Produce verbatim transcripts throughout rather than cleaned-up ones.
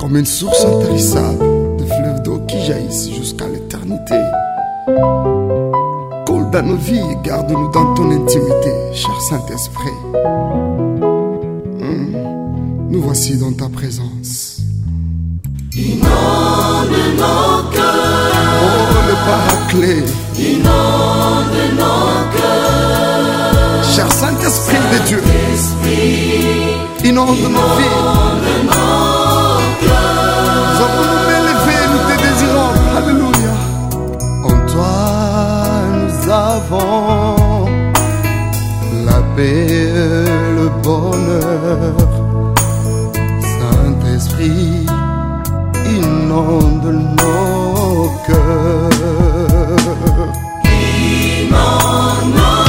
comme une source intarissable de fleuves d'eau qui jaillissent jusqu'à l'éternité. Coule dans nos vies et garde-nous dans ton intimité, cher Saint-Esprit. Mmh. Nous voici dans ta présence. Inonde nos cœurs. Oh, le Paraclet. Inonde nos cœurs. Cher Saint-Esprit de Dieu. Inonde nos vies. Nous avons nous élever, nous te désirons. Alléluia. En toi nous avons la paix, le bonheur. Saint-Esprit, inonde nos cœurs. Inonde nos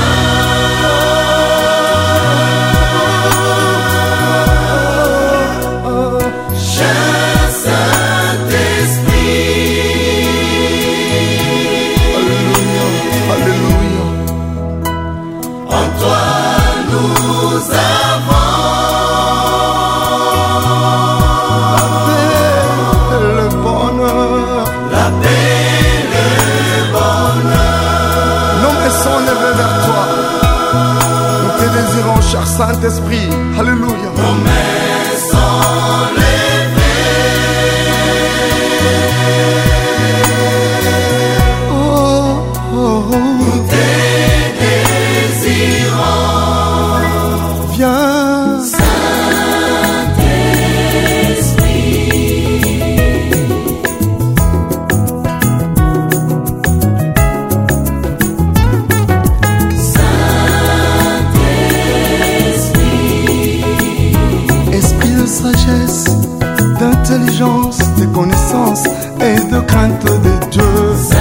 cœurs. Cher Saint-Esprit. Alléluia, alléluia. En toi nous avons la paix, le bonheur. Nos mains sont levées vers toi. Nous te désirons, cher Saint-Esprit. Alléluia. Nos mains sont levées. Oh, oh, oh. Nous te désirons. Viens. Sagesse, d'intelligence, de connaissance et de crainte de Dieu.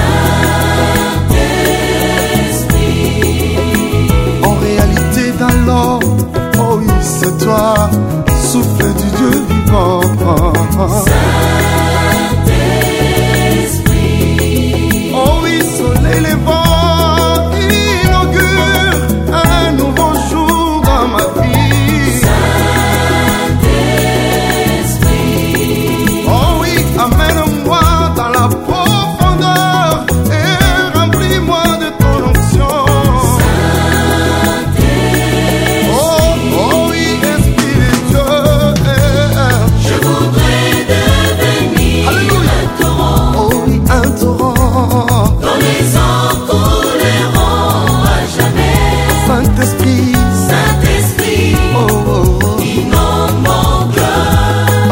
Saint-Esprit. En réalité, dans l'ordre, oh oui, c'est toi, souffle du Dieu vivant. Saint-Esprit. Oh oui, soleil levant, inaugure un nouveau jour dans ma vie. Amène-moi dans la profondeur et remplis-moi de ton onction. Oh, oh oui, Esprit de Dieu. Je voudrais devenir Alléluia. un torrent. Oh oui, un torrent. Dont les eaux couleront à jamais. Saint-Esprit. Saint-Esprit. Oh, oh, oh. Inonde mon cœur. Ah,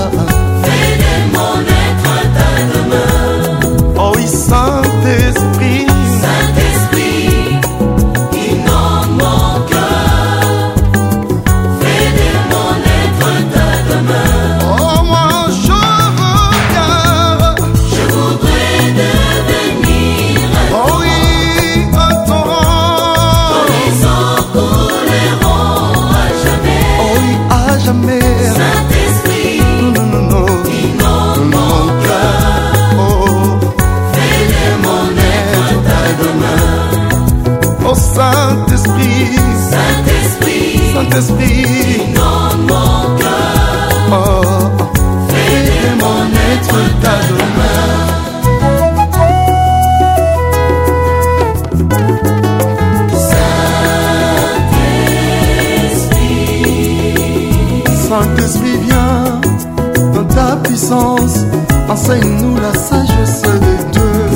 oh oui, Saint-Esprit. Saint-Esprit, inonde mon cœur. Fais de mon être ta demeure. Oh, moi je regarde. Je voudrais devenir un Oh oui, un torrent. dont les eaux couleront à jamais. Oh oui, à jamais. Saint-Esprit, Non, non, non, non. inonde mon cœur. Oh, Fais de mon être ta demeure. oh Saint-Esprit. Saint-Esprit, Saint-Esprit. inonde mon cœur. Oh, oh. Fais de mon être ta demeure. Saint-Esprit, viens dans ta puissance. Enseigne-nous la sagesse de Dieu.